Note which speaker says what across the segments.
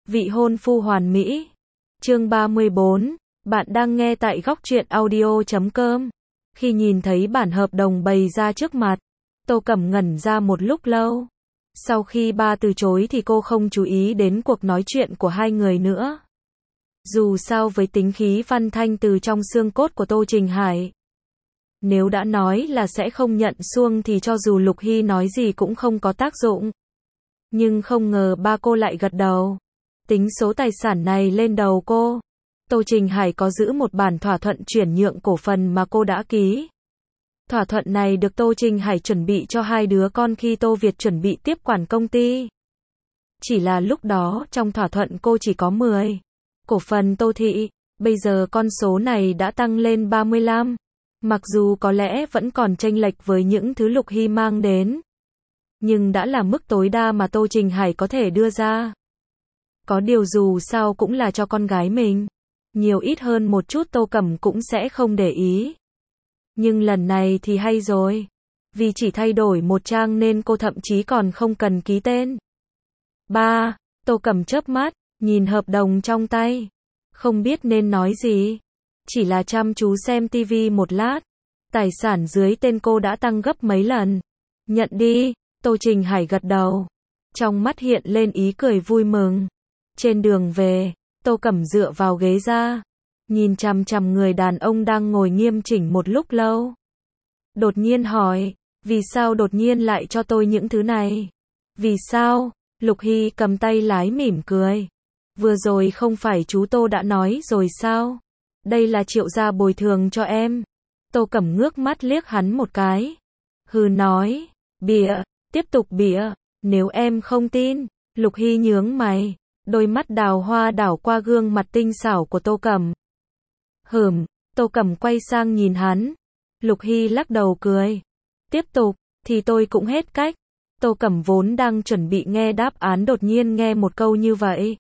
Speaker 1: Vị hôn phu hoàn mỹ. Chương 34. Bạn đang nghe tại góc truyện audio.com. Khi nhìn thấy bản hợp đồng bày ra trước mặt, Tô Cẩm ngẩn ra một lúc lâu. Sau khi ba từ chối thì cô không chú ý đến cuộc nói chuyện của hai người nữa. Dù sao với tính khí văn thanh từ trong xương cốt của Tô Trình Hải, nếu đã nói là sẽ không nhận xuông thì cho dù Lục Hy nói gì cũng không có tác dụng. Nhưng không ngờ ba cô lại gật đầu. Tính số tài sản này lên đầu cô. Tô Trình Hải có giữ một bản thỏa thuận chuyển nhượng cổ phần mà cô đã ký. Thỏa thuận này được Tô Trình Hải chuẩn bị cho hai đứa con khi Tô Việt chuẩn bị tiếp quản công ty. Chỉ là lúc đó trong thỏa thuận cô chỉ có 10 cổ phần Tô Thị, bây giờ con số này đã tăng lên 35. Mặc dù có lẽ vẫn còn chênh lệch với những thứ Lục Hy mang đến, nhưng đã là mức tối đa mà Tô Trình Hải có thể đưa ra. Có điều dù sao cũng là cho con gái mình, nhiều ít hơn một chút Tô Cẩm cũng sẽ không để ý. Nhưng lần này thì hay rồi, vì chỉ thay đổi một trang nên cô thậm chí còn không cần ký tên. Ba, Tô Cẩm chớp mắt, nhìn hợp đồng trong tay, không biết nên nói gì, chỉ là chăm chú xem tivi một lát. Tài sản dưới tên cô đã tăng gấp mấy lần. Nhận đi. Tô Trình Hải gật đầu, trong mắt hiện lên ý cười vui mừng. Trên đường về, Tô Cẩm dựa vào ghế ra, nhìn chằm chằm người đàn ông đang ngồi nghiêm chỉnh một lúc lâu. Đột nhiên hỏi, vì sao đột nhiên lại cho tôi những thứ này? Vì sao? Lục Hy cầm tay lái mỉm cười. Vừa rồi không phải chú Tô đã nói rồi sao? Đây là Triệu gia bồi thường cho em. Tô Cẩm ngước mắt liếc hắn một cái. Hừ nói, bịa, tiếp tục bịa, nếu em không tin. Lục Hy nhướng mày, đôi mắt đào hoa đảo qua gương mặt tinh xảo của Tô Cẩm. Tô Cẩm quay sang nhìn hắn. Lục Hy lắc đầu cười. Tiếp tục, thì tôi cũng hết cách. Tô Cẩm vốn đang chuẩn bị nghe đáp án đột nhiên nghe một câu như vậy.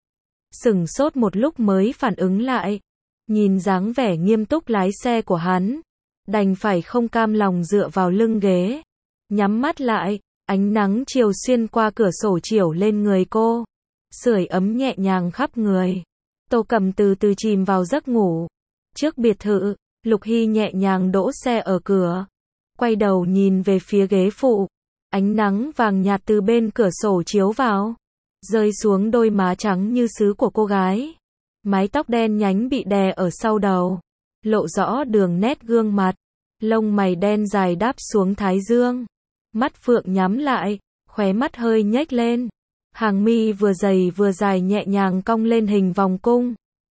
Speaker 1: Sửng sốt một lúc mới phản ứng lại. Nhìn dáng vẻ nghiêm túc lái xe của hắn, đành phải không cam lòng dựa vào lưng ghế. Nhắm mắt lại, ánh nắng chiều xuyên qua cửa sổ chiếu lên người cô, sưởi ấm nhẹ nhàng khắp người. Tô Cẩm từ từ chìm vào giấc ngủ. Trước biệt thự, Lục Hy nhẹ nhàng đỗ xe ở cửa, quay đầu nhìn về phía ghế phụ. Ánh nắng vàng nhạt từ bên cửa sổ chiếu vào, rơi xuống đôi má trắng như sứ của cô gái. Mái tóc đen nhánh bị đè ở sau đầu, lộ rõ đường nét gương mặt. Lông mày đen dài đáp xuống thái dương. Mắt phượng nhắm lại, khóe mắt hơi nhếch lên. Hàng mi vừa dày vừa dài nhẹ nhàng cong lên hình vòng cung,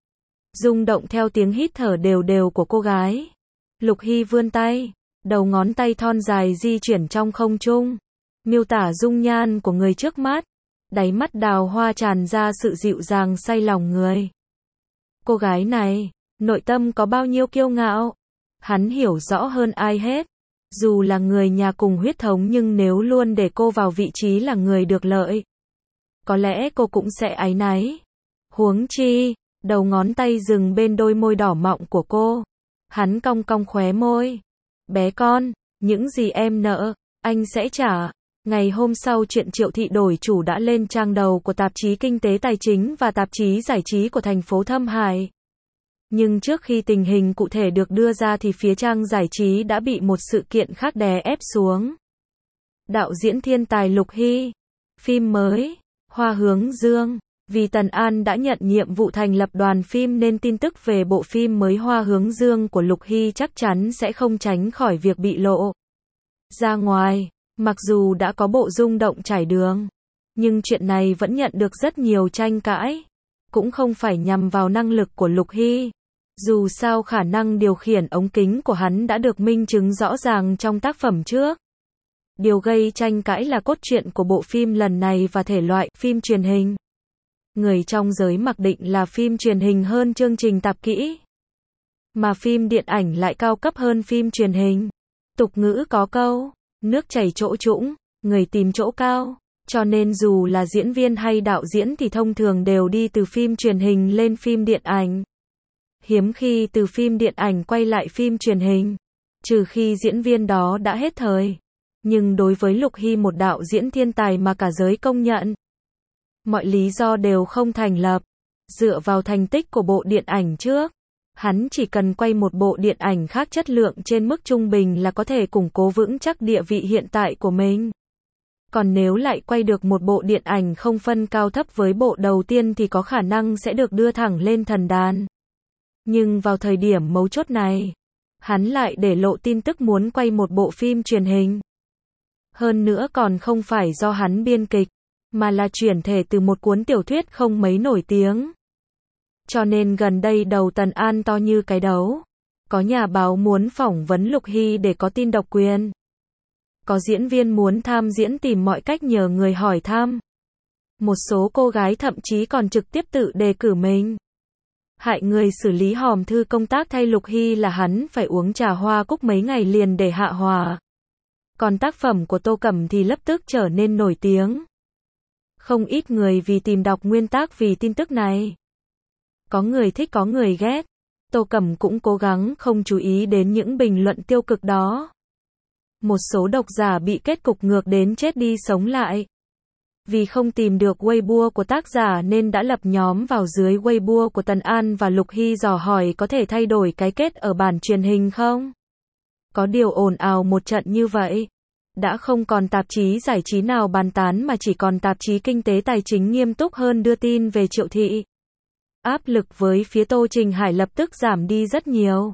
Speaker 1: rung động theo tiếng hít thở đều đều của cô gái. Lục Hy vươn tay, đầu ngón tay thon dài di chuyển trong không trung, miêu tả dung nhan của người trước mắt. Đáy mắt đào hoa tràn ra sự dịu dàng say lòng người. Cô gái này, nội tâm có bao nhiêu kiêu ngạo, hắn hiểu rõ hơn ai hết. Dù là người nhà cùng huyết thống nhưng nếu luôn để cô vào vị trí là người được lợi, có lẽ cô cũng sẽ áy náy. Huống chi, đầu ngón tay dừng bên đôi môi đỏ mọng của cô. Hắn cong cong khóe môi. Bé con, những gì em nợ, anh sẽ trả. Ngày hôm sau chuyện Triệu Thị đổi chủ đã lên trang đầu của tạp chí Kinh tế Tài chính và tạp chí Giải trí của thành phố Thâm Hải. Nhưng trước khi tình hình cụ thể được đưa ra thì phía trang giải trí đã bị một sự kiện khác đè ép xuống. Đạo diễn thiên tài Lục Hy. Phim mới, Hoa Hướng Dương. Vì Tần An đã nhận nhiệm vụ thành lập đoàn phim nên tin tức về bộ phim mới Hoa Hướng Dương của Lục Hy chắc chắn sẽ không tránh khỏi việc bị lộ ra ngoài. Mặc dù đã có bộ rung động trải đường, nhưng chuyện này vẫn nhận được rất nhiều tranh cãi. Cũng không phải nhằm vào năng lực của Lục Hy. Dù sao khả năng điều khiển ống kính của hắn đã được minh chứng rõ ràng trong tác phẩm trước. Điều gây tranh cãi là cốt truyện của bộ phim lần này và thể loại phim truyền hình. Người trong giới mặc định là phim truyền hình hơn chương trình tạp kỹ, mà phim điện ảnh lại cao cấp hơn phim truyền hình. Tục ngữ có câu, nước chảy chỗ trũng, người tìm chỗ cao. Cho nên dù là diễn viên hay đạo diễn thì thông thường đều đi từ phim truyền hình lên phim điện ảnh. Hiếm khi từ phim điện ảnh quay lại phim truyền hình, trừ khi diễn viên đó đã hết thời. Nhưng đối với Lục Hy, một đạo diễn thiên tài mà cả giới công nhận, Mọi lý do đều không thành lập. Dựa vào thành tích của bộ điện ảnh trước, hắn chỉ cần quay một bộ điện ảnh khác chất lượng trên mức trung bình là có thể củng cố vững chắc địa vị hiện tại của mình. Còn nếu lại quay được một bộ điện ảnh không phân cao thấp với bộ đầu tiên thì có khả năng sẽ được đưa thẳng lên thần đàn. Nhưng vào thời điểm mấu chốt này, hắn lại để lộ tin tức muốn quay một bộ phim truyền hình. Hơn nữa còn không phải do hắn biên kịch, mà là chuyển thể từ một cuốn tiểu thuyết không mấy nổi tiếng. Cho nên gần đây đầu Tần An to như cái đấu. Có nhà báo muốn phỏng vấn Lục Hy để có tin độc quyền. Có diễn viên muốn tham diễn tìm mọi cách nhờ người hỏi thăm. Một số cô gái thậm chí còn trực tiếp tự đề cử mình. Hại người xử lý hòm thư công tác thay Lục Hy là hắn phải uống trà hoa cúc mấy ngày liền để hạ hỏa. Còn tác phẩm của Tô Cẩm thì lập tức trở nên nổi tiếng. Không ít người vì tìm đọc nguyên tác vì tin tức này. Có người thích có người ghét. Tô Cẩm cũng cố gắng không chú ý đến những bình luận tiêu cực đó. Một số độc giả bị kết cục ngược đến chết đi sống lại. Vì không tìm được Weibo của tác giả nên đã lập nhóm vào dưới Weibo của Tần An và Lục Hy dò hỏi có thể thay đổi cái kết ở bản truyền hình không? Có điều ồn ào một trận như vậy. Đã không còn tạp chí giải trí nào bàn tán mà chỉ còn tạp chí kinh tế tài chính nghiêm túc hơn đưa tin về Triệu Thị. Áp lực với phía Tô Trình Hải lập tức giảm đi rất nhiều.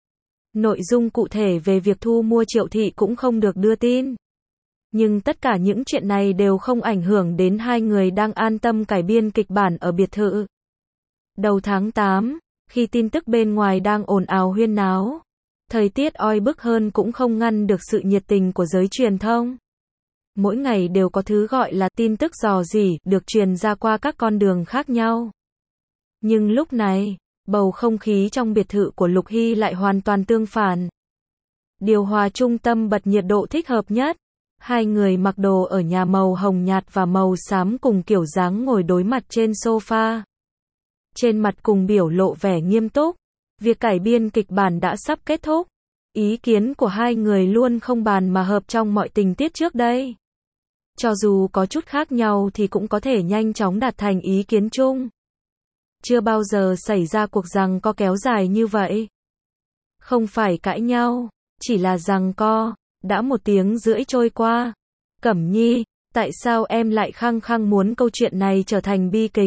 Speaker 1: Nội dung cụ thể về việc thu mua Triệu Thị cũng không được đưa tin. Nhưng tất cả những chuyện này đều không ảnh hưởng đến hai người đang an tâm cải biên kịch bản ở biệt thự. Đầu tháng 8, khi tin tức bên ngoài đang ồn ào huyên náo, thời tiết oi bức hơn cũng không ngăn được sự nhiệt tình của giới truyền thông. Mỗi ngày đều có thứ gọi là tin tức rò rỉ được truyền ra qua các con đường khác nhau. Nhưng lúc này, bầu không khí trong biệt thự của Lục Hy lại hoàn toàn tương phản. Điều hòa trung tâm bật nhiệt độ thích hợp nhất. Hai người mặc đồ ở nhà màu hồng nhạt và màu xám cùng kiểu dáng ngồi đối mặt trên sofa. Trên mặt cùng biểu lộ vẻ nghiêm túc. Việc cải biên kịch bản đã sắp kết thúc. Ý kiến của hai người luôn không bàn mà hợp trong mọi tình tiết trước đây. Cho dù có chút khác nhau thì cũng có thể nhanh chóng đạt thành ý kiến chung. Chưa bao giờ xảy ra cuộc giằng co kéo dài như vậy. Không phải cãi nhau, chỉ là giằng co. Đã 1 tiếng rưỡi trôi qua. Cẩm Nhi, tại sao em lại khăng khăng muốn câu chuyện này trở thành bi kịch?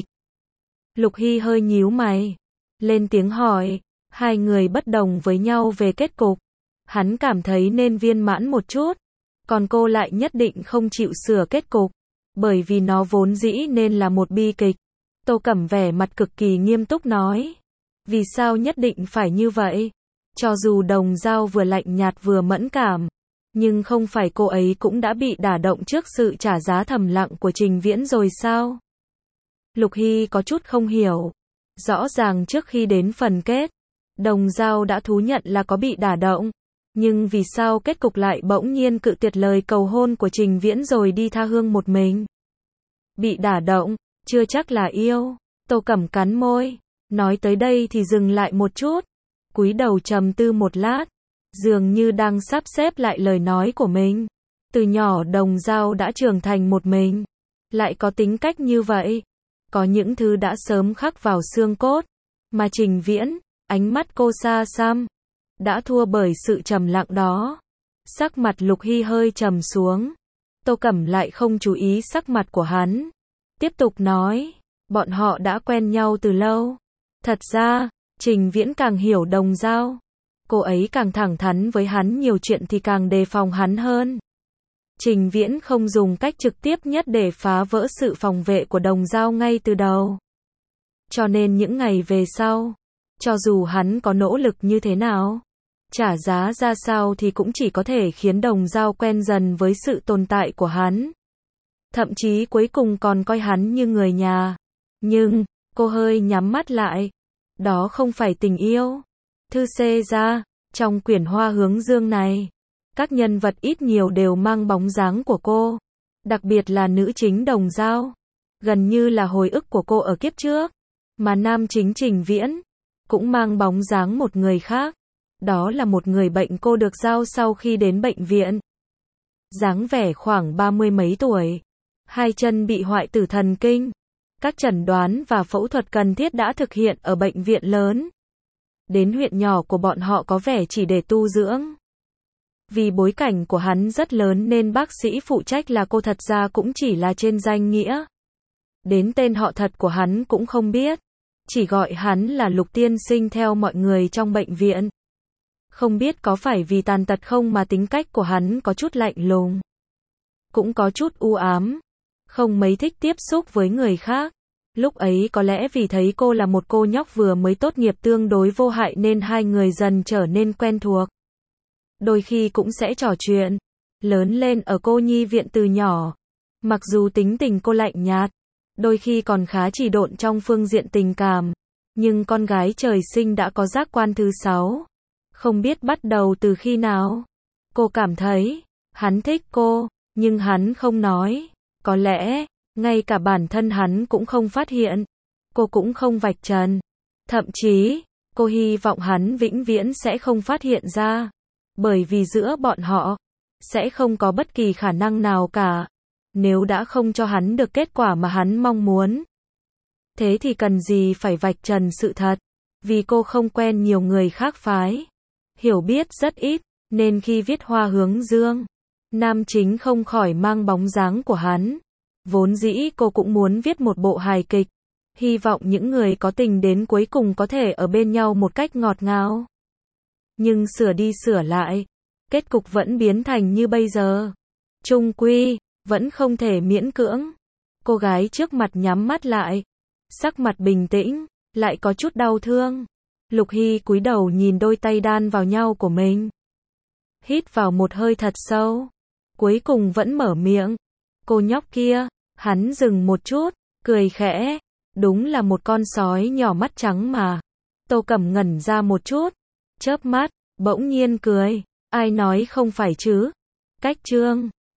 Speaker 1: Lục Hy hơi nhíu mày. Lên tiếng hỏi. Hai người bất đồng với nhau về kết cục. Hắn cảm thấy nên viên mãn một chút. Còn cô lại nhất định không chịu sửa kết cục. Bởi vì nó vốn dĩ nên là một bi kịch. Tô Cẩm vẻ mặt cực kỳ nghiêm túc nói. Vì sao nhất định phải như vậy? Cho dù Đồng Dao vừa lạnh nhạt vừa mẫn cảm. Nhưng không phải cô ấy cũng đã bị đả động trước sự trả giá thầm lặng của Trình Viễn rồi sao? Lục Hy có chút không hiểu. Rõ ràng trước khi đến phần kết, Đồng Dao đã thú nhận là có bị đả động. Nhưng vì sao kết cục lại bỗng nhiên cự tuyệt lời cầu hôn của Trình Viễn rồi đi tha hương một mình? Bị đả động, chưa chắc là yêu. Tô Cẩm cắn môi. Nói tới đây thì dừng lại một chút. Cúi đầu trầm tư một lát. Dường như đang sắp xếp lại lời nói của mình. Từ nhỏ Đồng Dao đã trưởng thành một mình. Lại có tính cách như vậy. Có những thứ đã sớm khắc vào xương cốt. Mà Trình Viễn, ánh mắt cô xa xăm. Đã thua bởi sự trầm lặng đó. Sắc mặt Lục Hy hơi trầm xuống. Tô Cẩm lại không chú ý sắc mặt của hắn. Tiếp tục nói. Bọn họ đã quen nhau từ lâu. Thật ra, Trình Viễn càng hiểu Đồng Dao. Cô ấy càng thẳng thắn với hắn nhiều chuyện thì càng đề phòng hắn hơn. Trình Viễn không dùng cách trực tiếp nhất để phá vỡ sự phòng vệ của Đồng Dao ngay từ đầu. Cho nên những ngày về sau, cho dù hắn có nỗ lực như thế nào, trả giá ra sao thì cũng chỉ có thể khiến Đồng Dao quen dần với sự tồn tại của hắn. Thậm chí cuối cùng còn coi hắn như người nhà. Nhưng, cô hơi nhắm mắt lại. Đó không phải tình yêu. Thư C ra, trong quyển Hoa Hướng Dương này, các nhân vật ít nhiều đều mang bóng dáng của cô. Đặc biệt là nữ chính Đồng Dao. Gần như là hồi ức của cô ở kiếp trước. Mà nam chính Trình Viễn cũng mang bóng dáng một người khác. Đó là một người bệnh cô được giao sau khi đến bệnh viện. Dáng vẻ khoảng 30 mấy tuổi. Hai chân bị hoại tử thần kinh. Các chẩn đoán và phẫu thuật cần thiết đã thực hiện ở bệnh viện lớn. Đến huyện nhỏ của bọn họ có vẻ chỉ để tu dưỡng. Vì bối cảnh của hắn rất lớn nên bác sĩ phụ trách là cô thật ra cũng chỉ là trên danh nghĩa. Đến tên họ thật của hắn cũng không biết. Chỉ gọi hắn là Lục tiên sinh theo mọi người trong bệnh viện. Không biết có phải vì tàn tật không mà tính cách của hắn có chút lạnh lùng. Cũng có chút u ám. Không mấy thích tiếp xúc với người khác. Lúc ấy có lẽ vì thấy cô là một cô nhóc vừa mới tốt nghiệp tương đối vô hại nên hai người dần trở nên quen thuộc. Đôi khi cũng sẽ trò chuyện. Lớn lên ở cô nhi viện từ nhỏ. Mặc dù tính tình cô lạnh nhạt, đôi khi còn khá chỉ độn trong phương diện tình cảm. Nhưng con gái trời sinh đã có giác quan thứ 6. Không biết bắt đầu từ khi nào. Cô cảm thấy, hắn thích cô, nhưng hắn không nói. Có lẽ, ngay cả bản thân hắn cũng không phát hiện. Cô cũng không vạch trần. Thậm chí, cô hy vọng hắn vĩnh viễn sẽ không phát hiện ra. Bởi vì giữa bọn họ, sẽ không có bất kỳ khả năng nào cả. Nếu đã không cho hắn được kết quả mà hắn mong muốn. Thế thì cần gì phải vạch trần sự thật. Vì cô không quen nhiều người khác phái. Hiểu biết rất ít, nên khi viết Hoa hướng dương, nam chính không khỏi mang bóng dáng của hắn. Vốn dĩ cô cũng muốn viết một bộ hài kịch. Hy vọng những người có tình đến cuối cùng có thể ở bên nhau một cách ngọt ngào. Nhưng sửa đi sửa lại, kết cục vẫn biến thành như bây giờ. Chung quy, vẫn không thể miễn cưỡng. Cô gái trước mặt nhắm mắt lại. Sắc mặt bình tĩnh, lại có chút đau thương. Lục Hy cúi đầu nhìn đôi tay đan vào nhau của mình. Hít vào một hơi thật sâu. Cuối cùng vẫn mở miệng. Cô nhóc kia, hắn dừng một chút, cười khẽ. Đúng là một con sói nhỏ mắt trắng mà. Tô Cẩm ngẩn ra một chút. Chớp mắt, bỗng nhiên cười. Ai nói không phải chứ? Cách chương